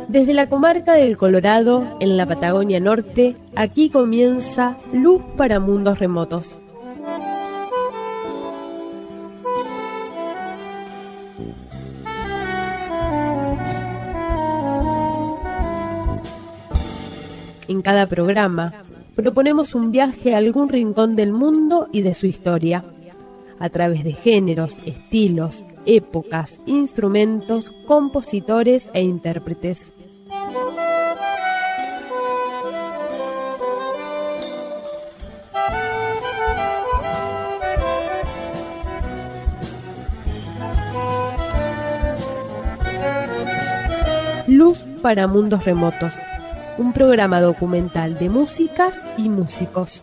Desde la comarca del Colorado, en la Patagonia Norte, aquí comienza Luz para Mundos Remotos. En cada programa, proponemos un viaje a algún rincón del mundo y de su historia, a través de géneros, estilos, épocas, instrumentos, compositores e intérpretes. Luz para Mundos Remotos, un programa documental de músicas y músicos.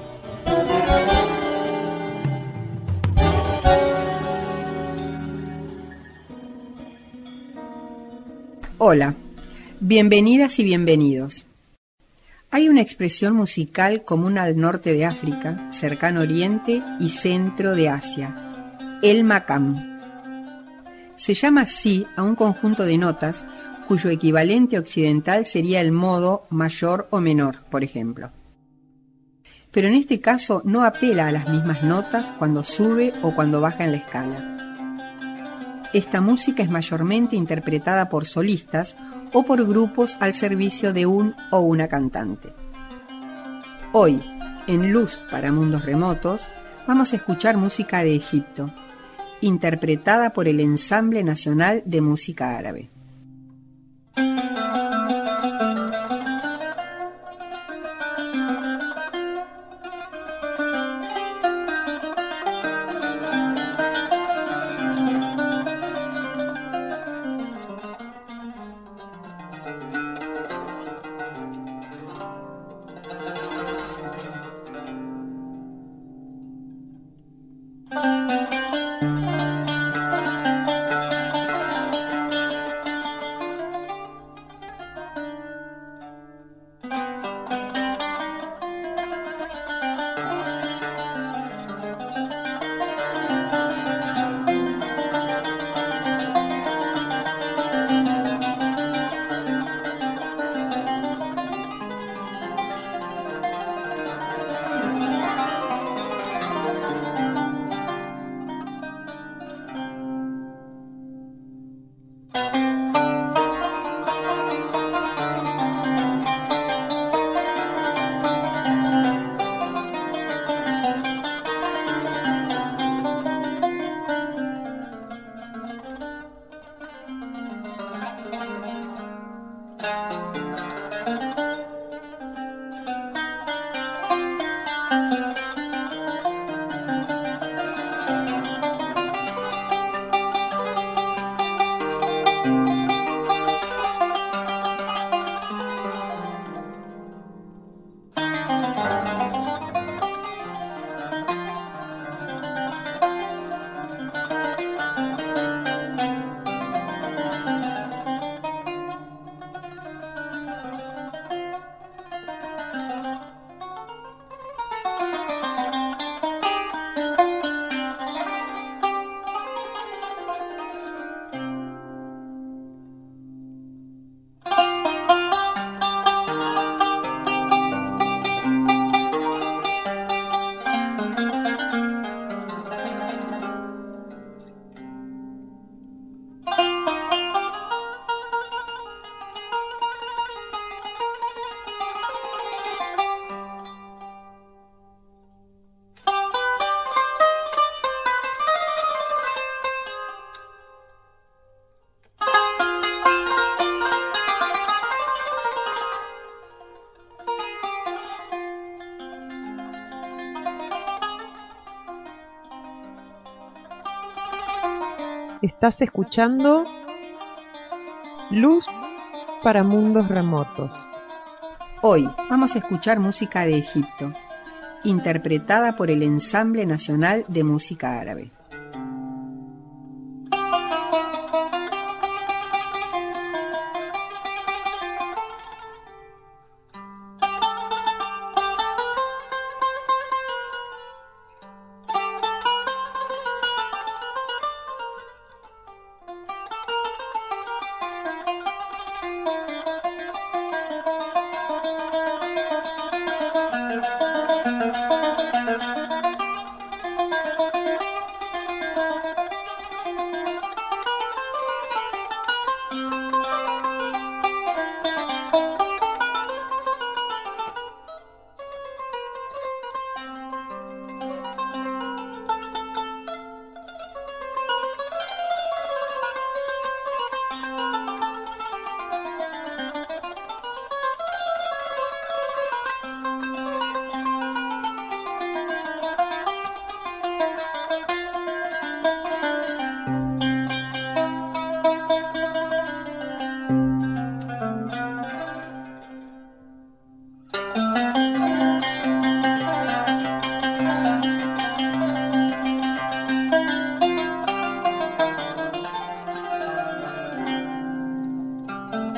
Hola, bienvenidas y bienvenidos. Hay una expresión musical común al norte de África, cercano Oriente y centro de Asia, el makam. Se llama así a un conjunto de notas cuyo equivalente occidental sería el modo mayor o menor, por ejemplo. Pero en este caso no apela a las mismas notas cuando sube o cuando baja en la escala. Esta música es mayormente interpretada por solistas o por grupos al servicio de un o una cantante. Hoy, en Luz para Mundos Remotos, vamos a escuchar música de Egipto, interpretada por el Ensamble Nacional de Música Árabe. Estás escuchando Luz para Mundos Remotos. Hoy vamos a escuchar música de Egipto, interpretada por el Ensamble Nacional de Música Árabe.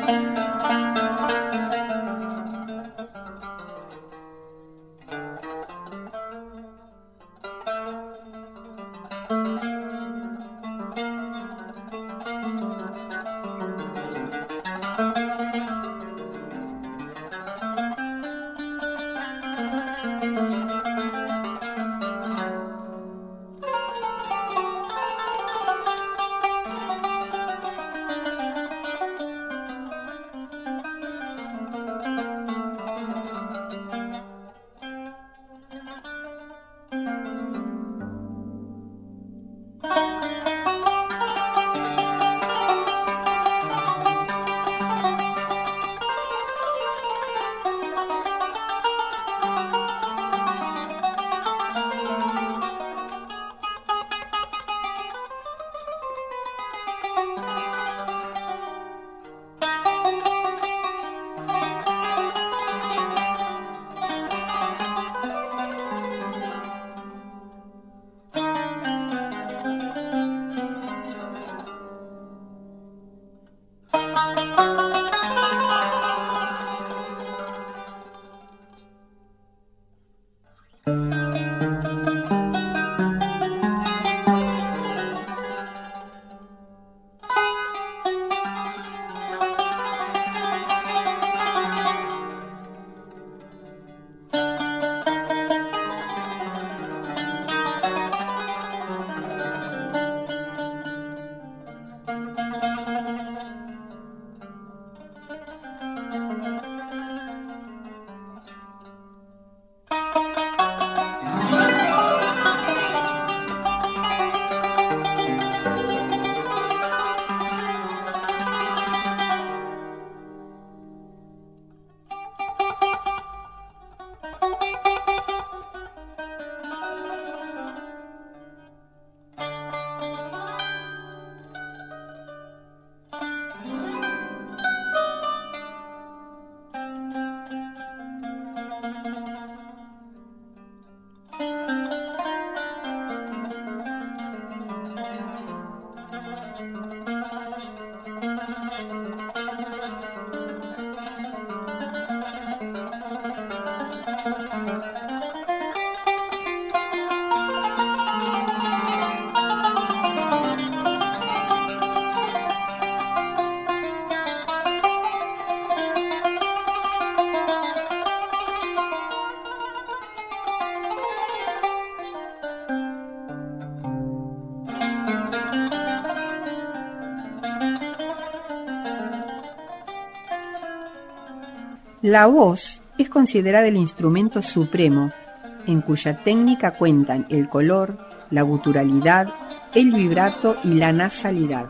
La voz es considerada el instrumento supremo, en cuya técnica cuentan el color, la guturalidad, el vibrato y la nasalidad.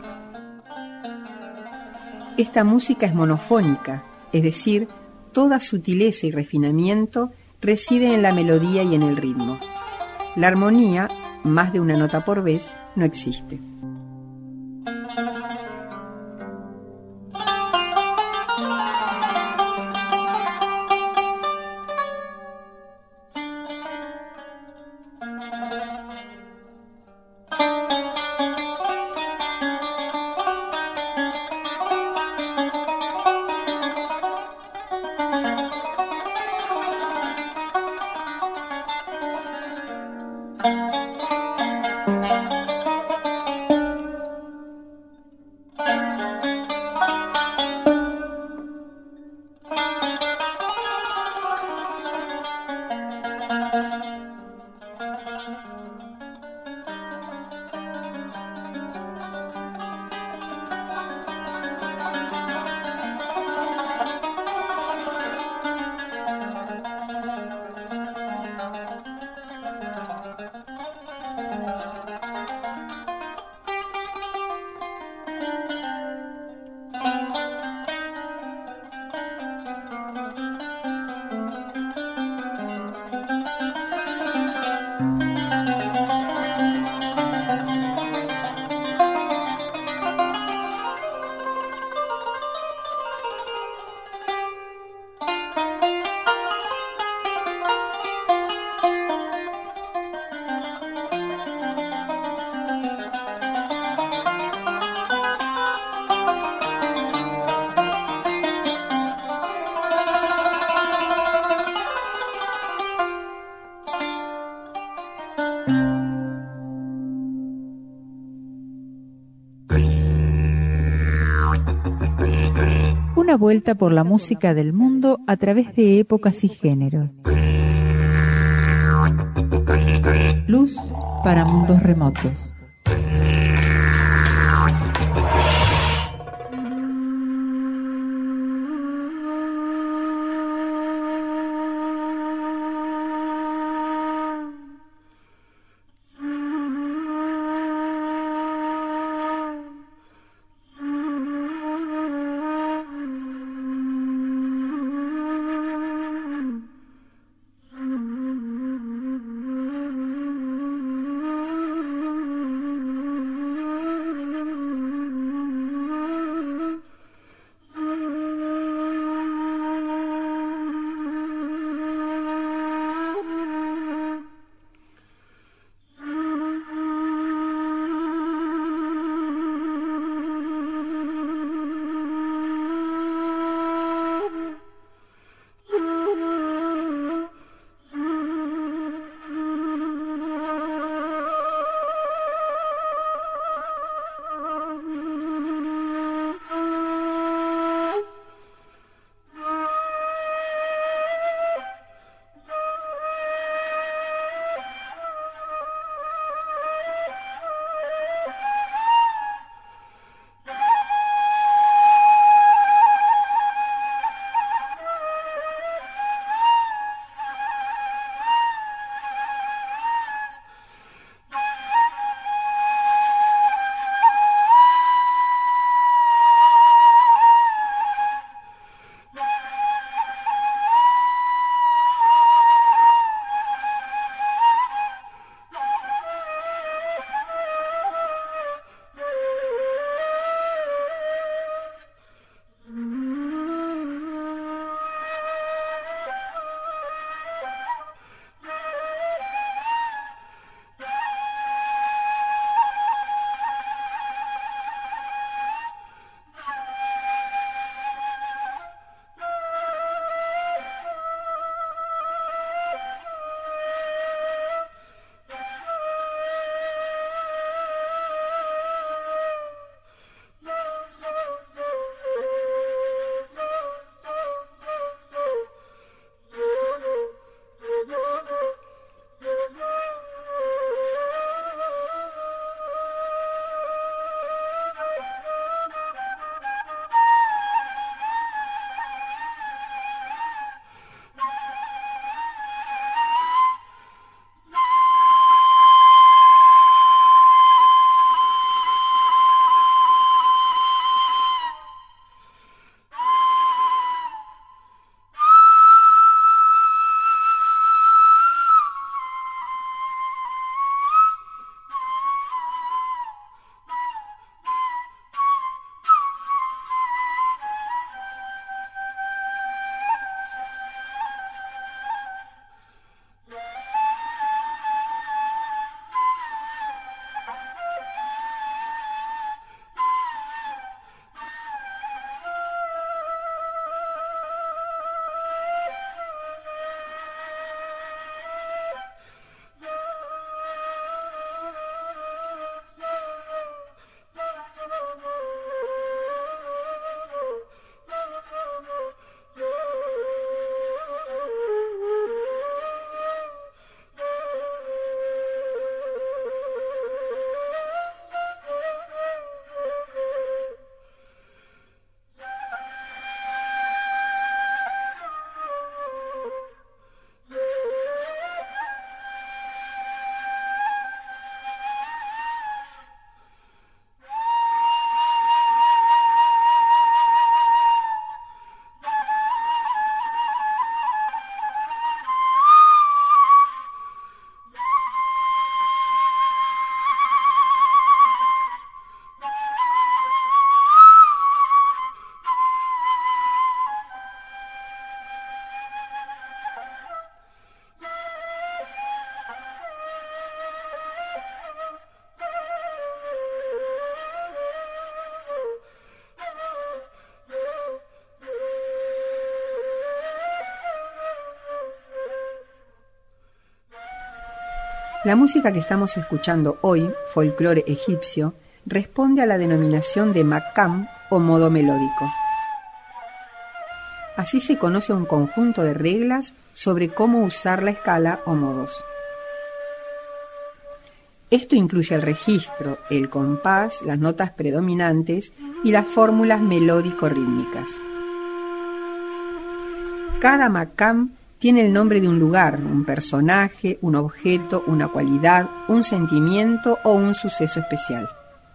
Esta música es monofónica, es decir, toda sutileza y refinamiento reside en la melodía y en el ritmo. La armonía, más de una nota por vez, no existe. Una vuelta por la música del mundo a través de épocas y géneros. Luz para mundos remotos. La música que estamos escuchando hoy, folclore egipcio, responde a la denominación de maqam o modo melódico. Así se conoce un conjunto de reglas sobre cómo usar la escala o modos. Esto incluye el registro, el compás, las notas predominantes y las fórmulas melódico-rítmicas. Cada maqam tiene el nombre de un lugar, un personaje, un objeto, una cualidad, un sentimiento o un suceso especial.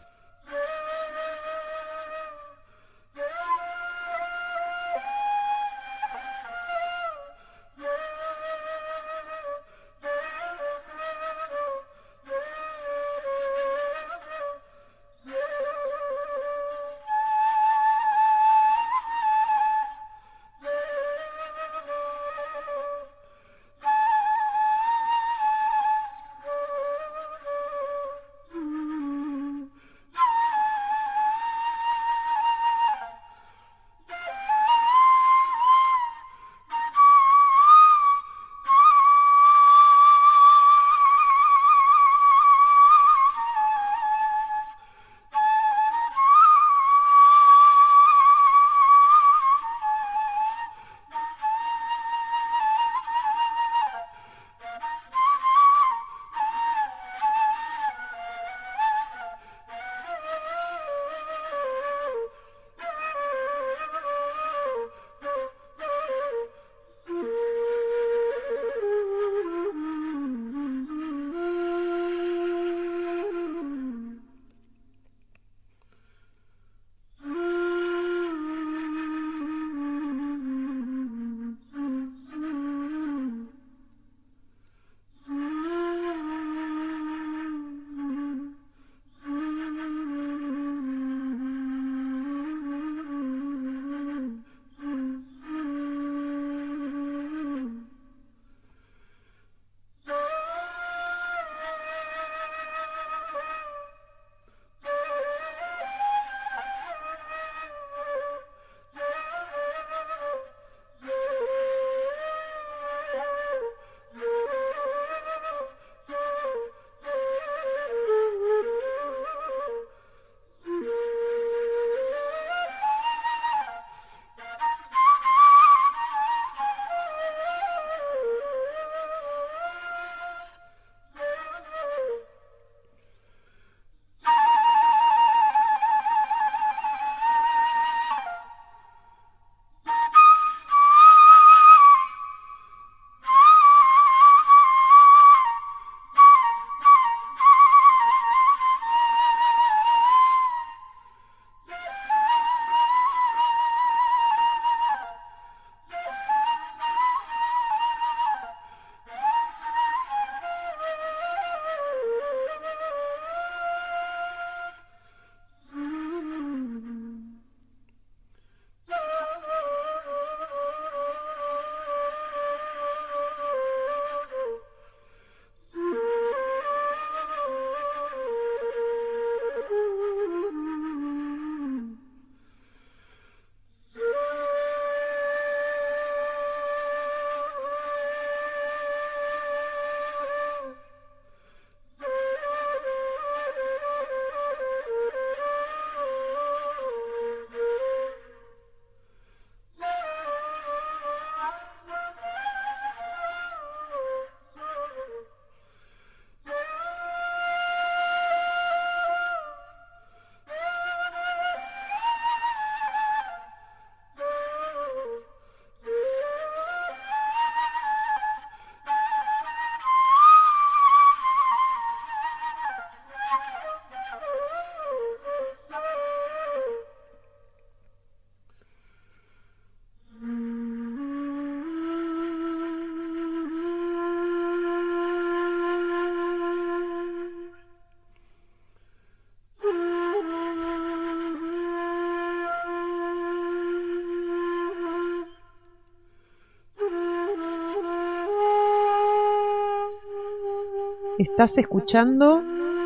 Estás escuchando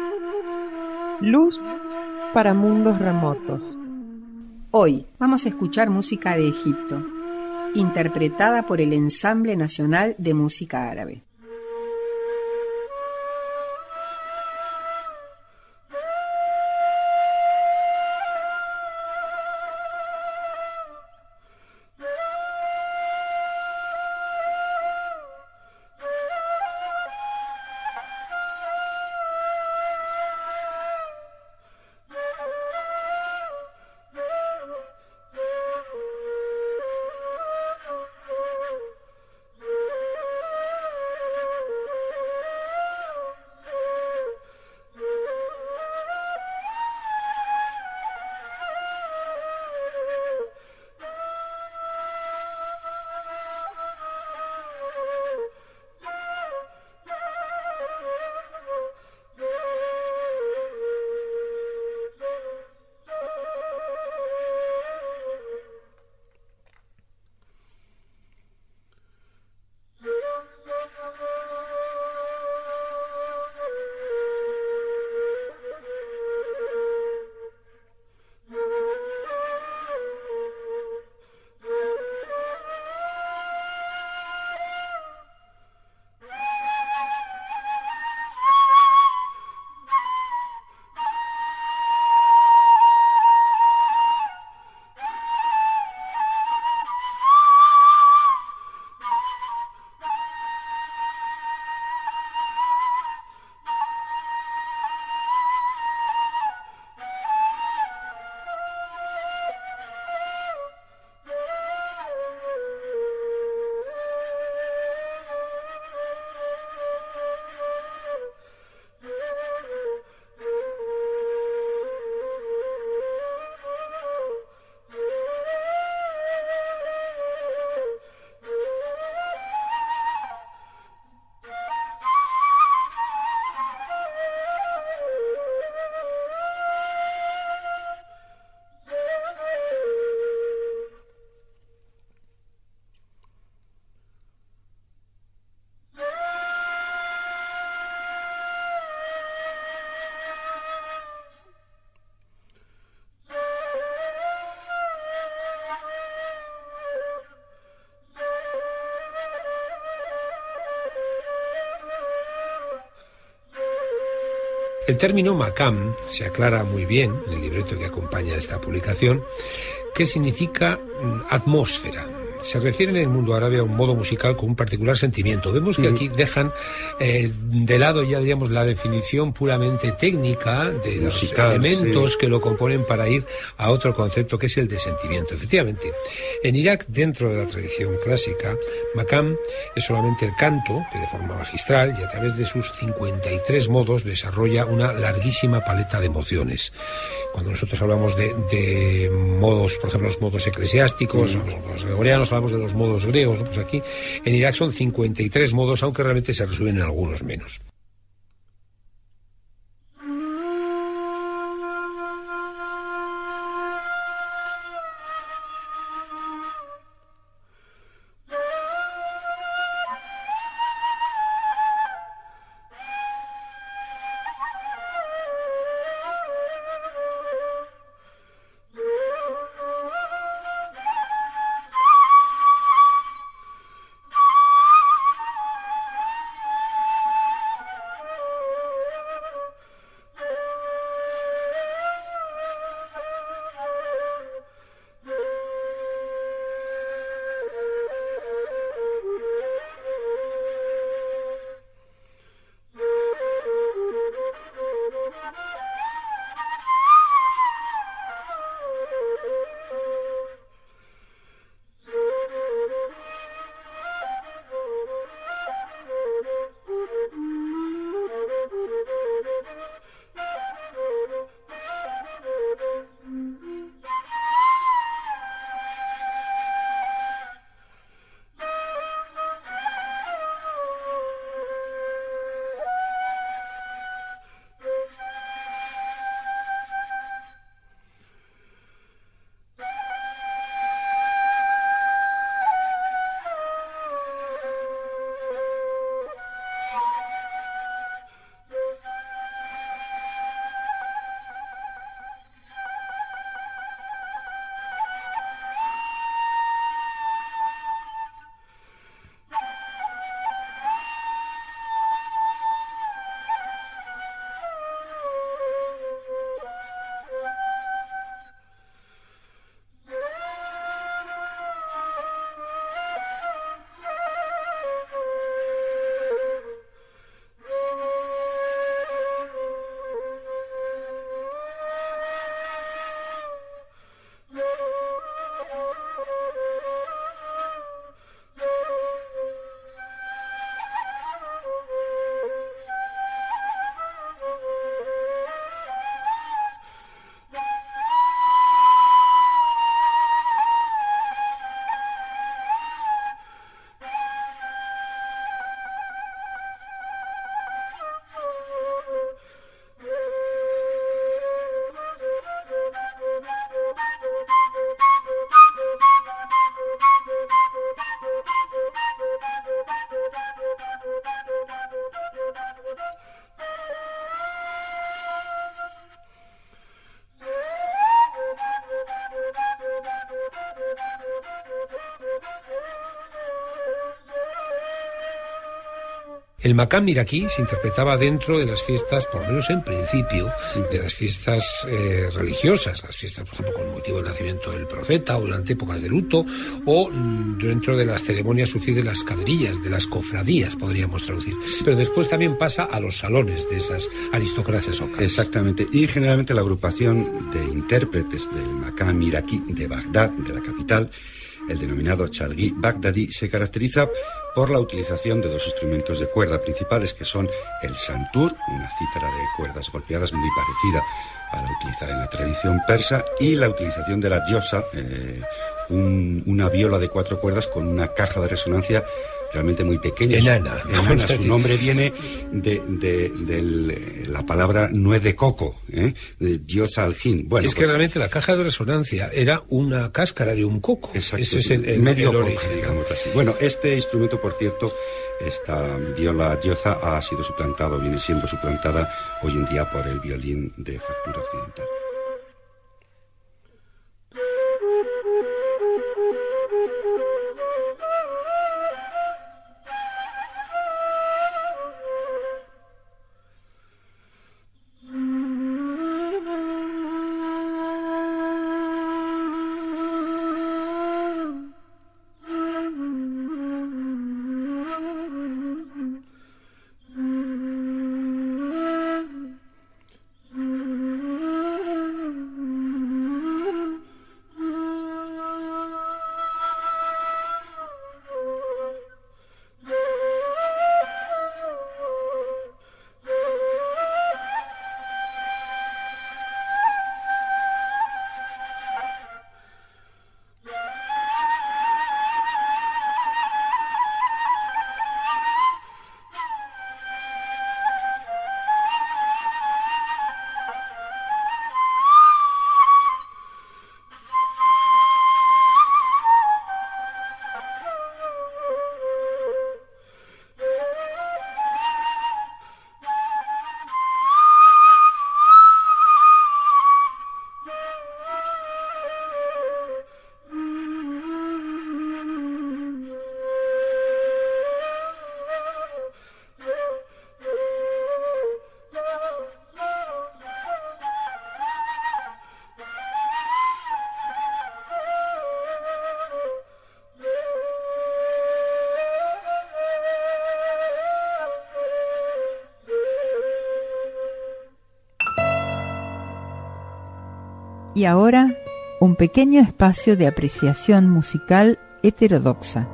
Luz para Mundos Remotos. Hoy vamos a escuchar música de Egipto, interpretada por el Ensamble Nacional de Música Árabe. El término maqam se aclara muy bien en el libreto que acompaña esta publicación, que significa atmósfera. Se refiere en el mundo árabe a un modo musical con un particular sentimiento. Vemos que aquí dejan de lado, ya diríamos, la definición puramente técnica de musical, los elementos que lo componen para ir a otro concepto que es el de sentimiento. Efectivamente, en Irak, dentro de la tradición clásica, maqam es solamente el canto, que de forma magistral y a través de sus 53 modos desarrolla una larguísima paleta de emociones. Cuando nosotros hablamos de modos, por ejemplo, los modos eclesiásticos, los modos gregorianos, hablamos de los modos griegos, ¿no? Pues aquí en Irak son 53 modos, aunque realmente se resuelven en algunos menos. El maqam iraquí se interpretaba dentro de las fiestas, por lo menos en principio, de las fiestas religiosas, las fiestas, por ejemplo, con motivo del nacimiento del profeta, o durante épocas de luto, o dentro de las ceremonias sufí de las caderillas, de las cofradías, podríamos traducir. Pero después también pasa a los salones de esas aristocracias locales. Exactamente, y generalmente la agrupación de intérpretes del maqam iraquí de Bagdad, de la capital, el denominado Chalghi Bagdadi, se caracteriza por la utilización de dos instrumentos de cuerda principales, que son el santur, una cítara de cuerdas golpeadas muy parecida a la utilizada en la tradición persa, y la utilización de la diosa, una viola de 4 cuerdas con una caja de resonancia realmente muy pequeña. Enana. Su nombre viene de la palabra nuez de coco, de diosa al-Jin. Bueno, es que realmente la caja de resonancia era una cáscara de un coco. Exacto, ese es el medio origen, coco, digamos así. Bueno, este instrumento, por cierto, esta viola diosa ha sido suplantada, viene siendo suplantada hoy en día por el violín de factura occidental. Y ahora, un pequeño espacio de apreciación musical heterodoxa.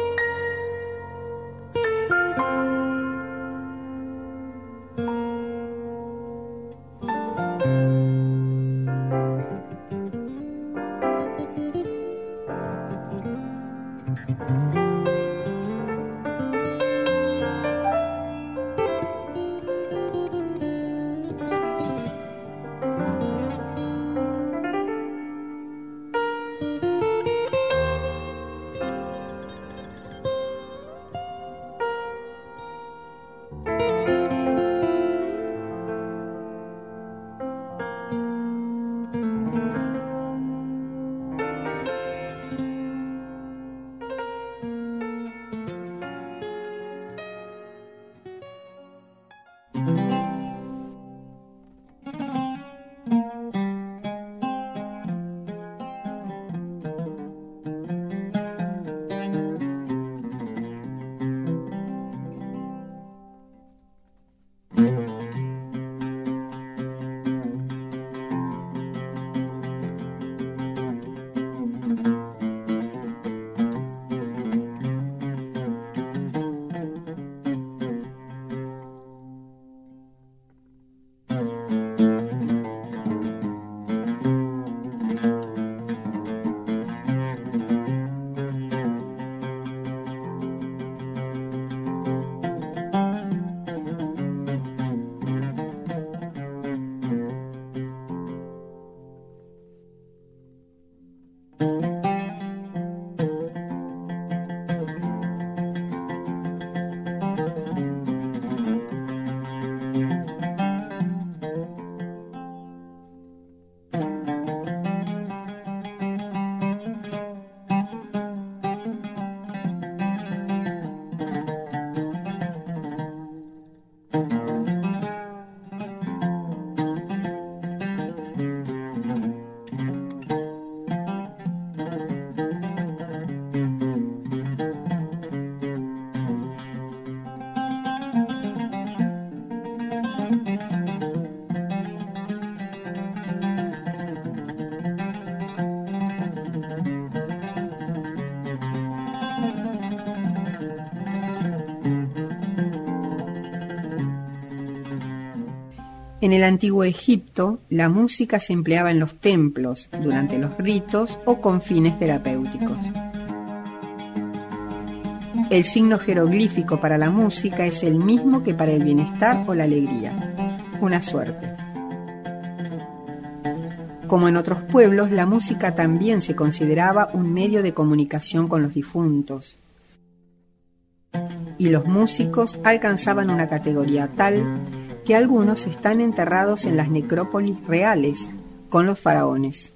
En el antiguo Egipto, la música se empleaba en los templos, durante los ritos o con fines terapéuticos. El signo jeroglífico para la música es el mismo que para el bienestar o la alegría, una suerte. Como en otros pueblos, la música también se consideraba un medio de comunicación con los difuntos. Y los músicos alcanzaban una categoría tal que algunos están enterrados en las necrópolis reales con los faraones.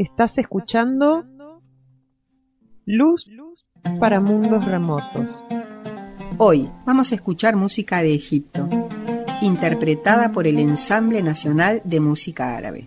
Estás escuchando Luz para Mundos Remotos. Hoy vamos a escuchar música de Egipto, interpretada por el Ensamble Nacional de Música Árabe.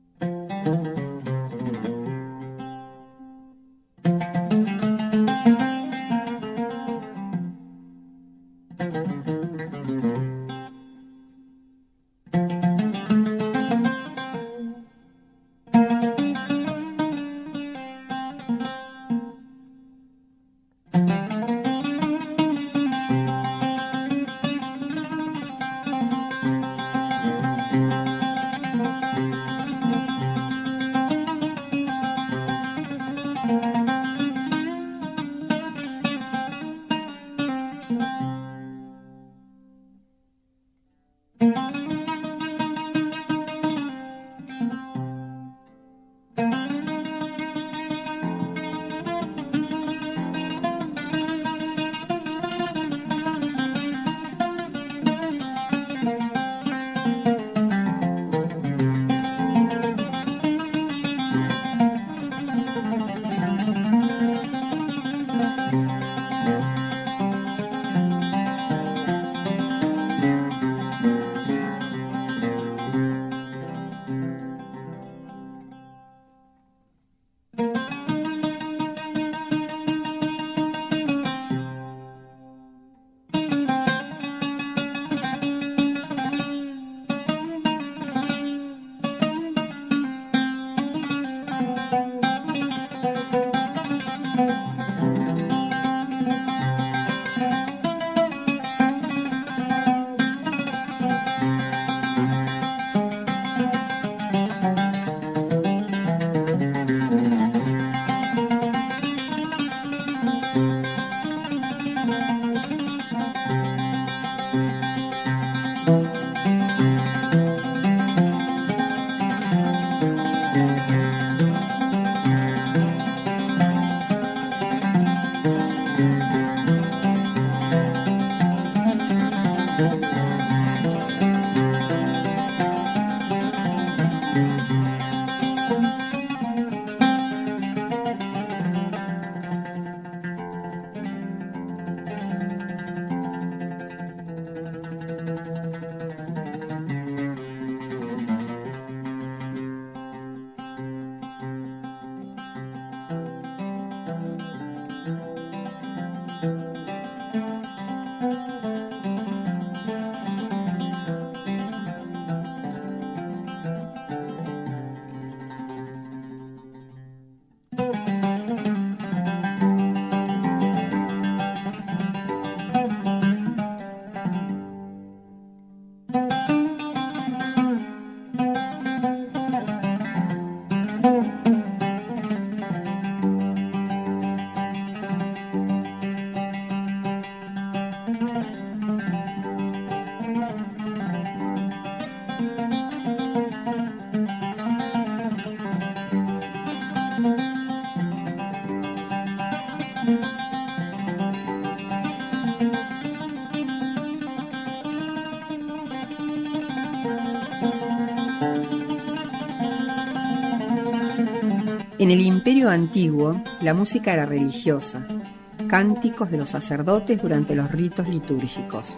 En el Imperio Antiguo, la música era religiosa, cánticos de los sacerdotes durante los ritos litúrgicos.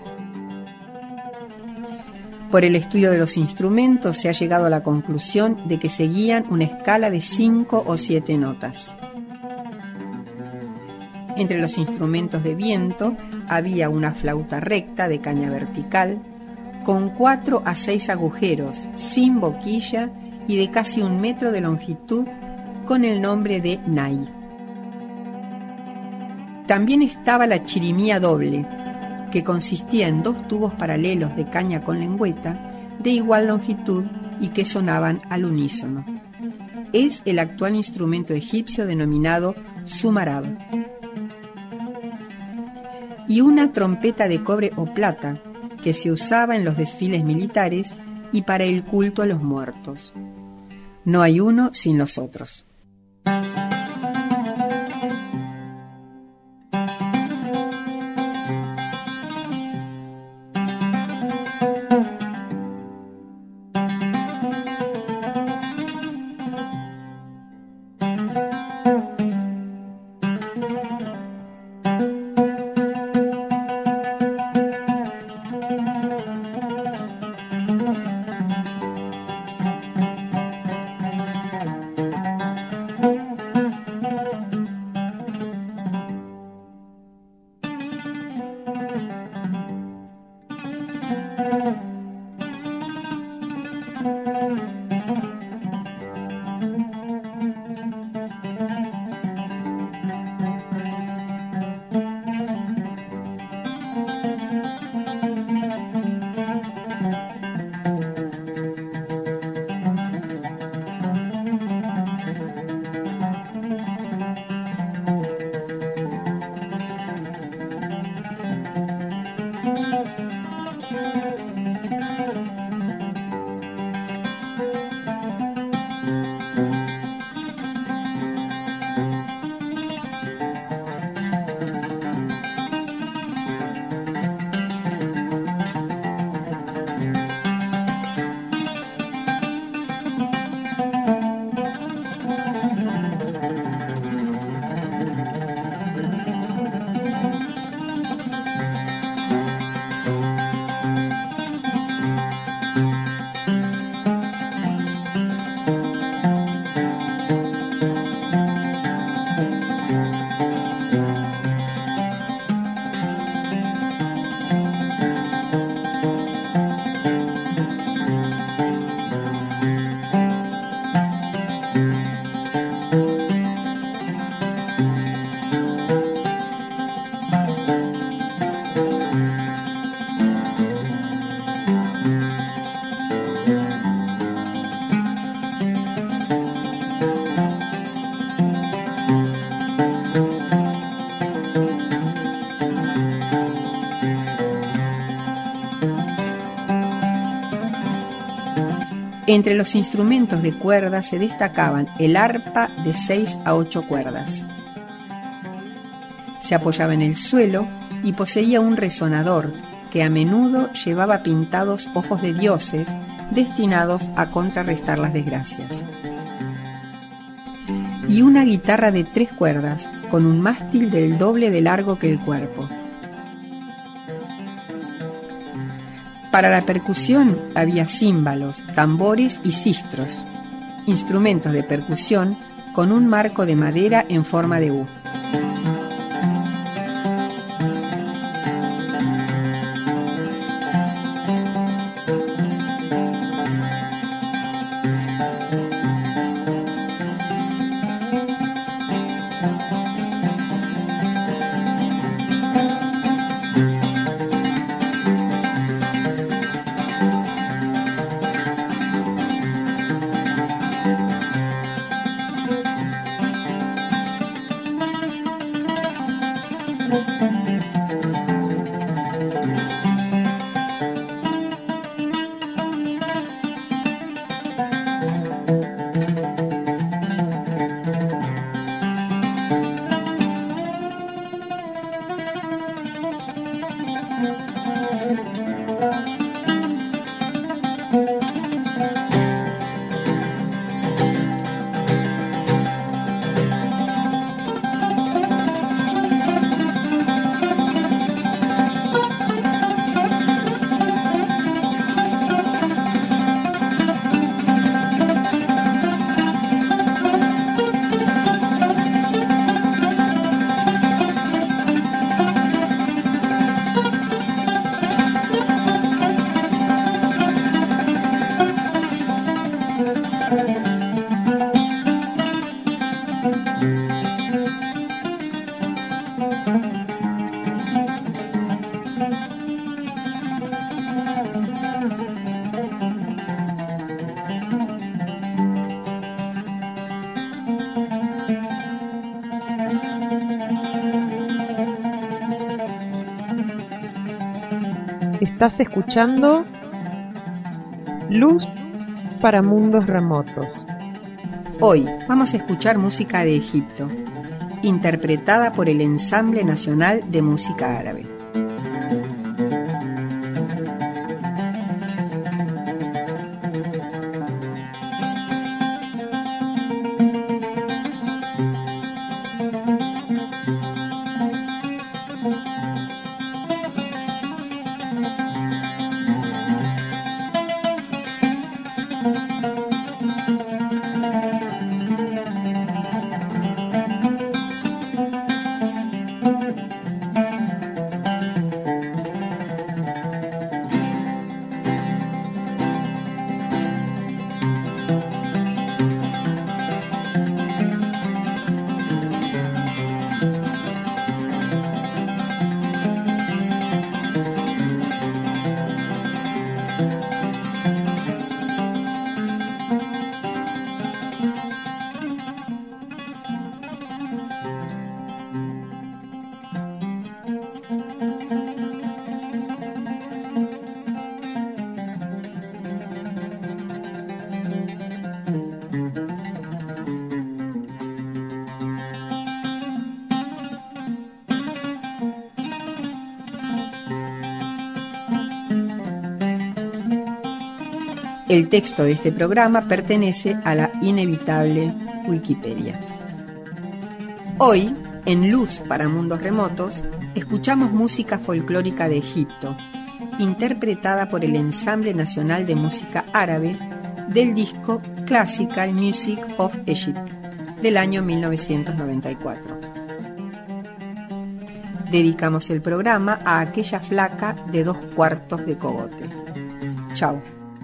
Por el estudio de los instrumentos se ha llegado a la conclusión de que seguían una escala de 5 o 7 notas. Entre los instrumentos de viento había una flauta recta de caña vertical, con 4 a 6 agujeros, sin boquilla y de casi 1 metro de longitud, con el nombre de nai. También estaba la chirimía doble, que consistía en 2 tubos paralelos de caña con lengüeta de igual longitud y que sonaban al unísono. Es el actual instrumento egipcio denominado sumarab. Y una trompeta de cobre o plata que se usaba en los desfiles militares y para el culto a los muertos. No hay uno sin los otros. Entre los instrumentos de cuerda se destacaban el arpa de 6 a 8 cuerdas. Se apoyaba en el suelo y poseía un resonador que a menudo llevaba pintados ojos de dioses destinados a contrarrestar las desgracias. Y una guitarra de 3 cuerdas con un mástil del doble de largo que el cuerpo. Para la percusión había címbalos, tambores y sistros, instrumentos de percusión con un marco de madera en forma de U. Estás escuchando Luz para Mundos Remotos. Hoy vamos a escuchar música de Egipto, interpretada por el Ensamble Nacional de Música Árabe. El texto de este programa pertenece a la inevitable Wikipedia. Hoy, en Luz para Mundos Remotos, escuchamos música folclórica de Egipto, interpretada por el Ensamble Nacional de Música Árabe del disco Classical Music of Egypt del año 1994. Dedicamos el programa a aquella flaca de 2 cuartos de cogote. Chau.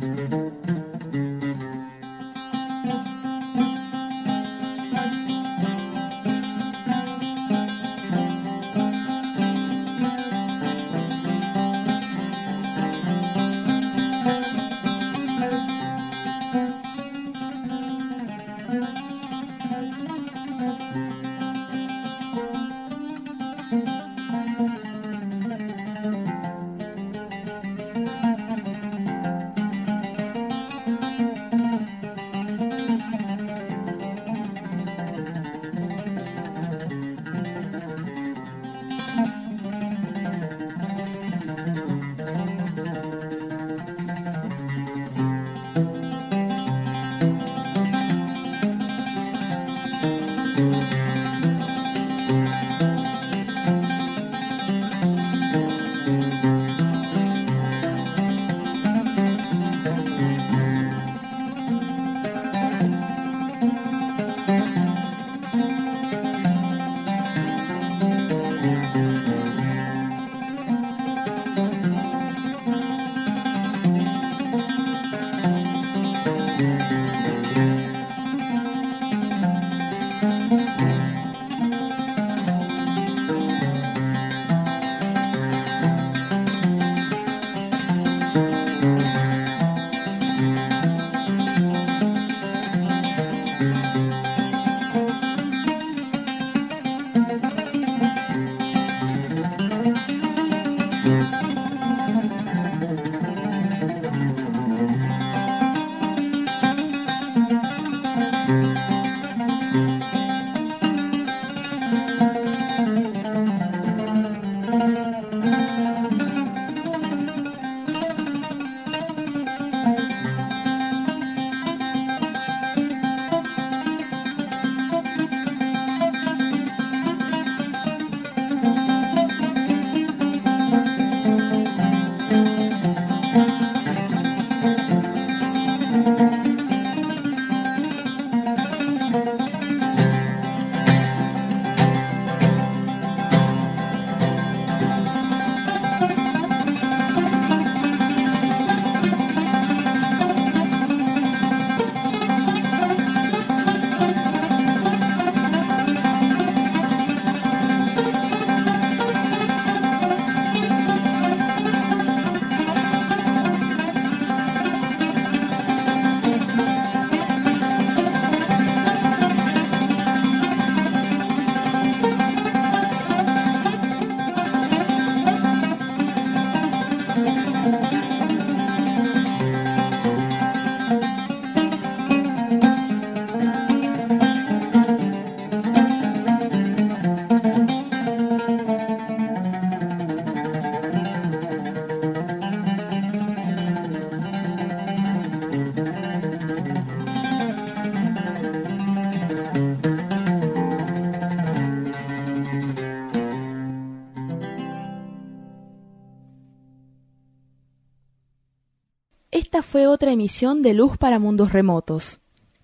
Esta fue otra emisión de Luz para Mundos Remotos.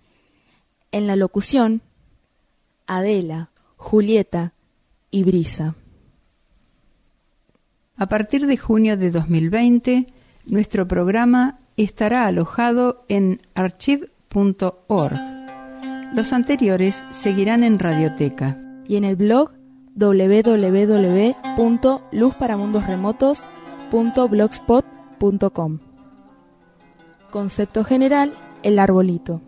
En la locución, Adela, Julieta y Brisa. A partir de junio de 2020, nuestro programa estará alojado en archive.org. Los anteriores seguirán en Radioteca. Y en el blog www.luzparamundosremotos.blogspot.com. Concepto general, el arbolito.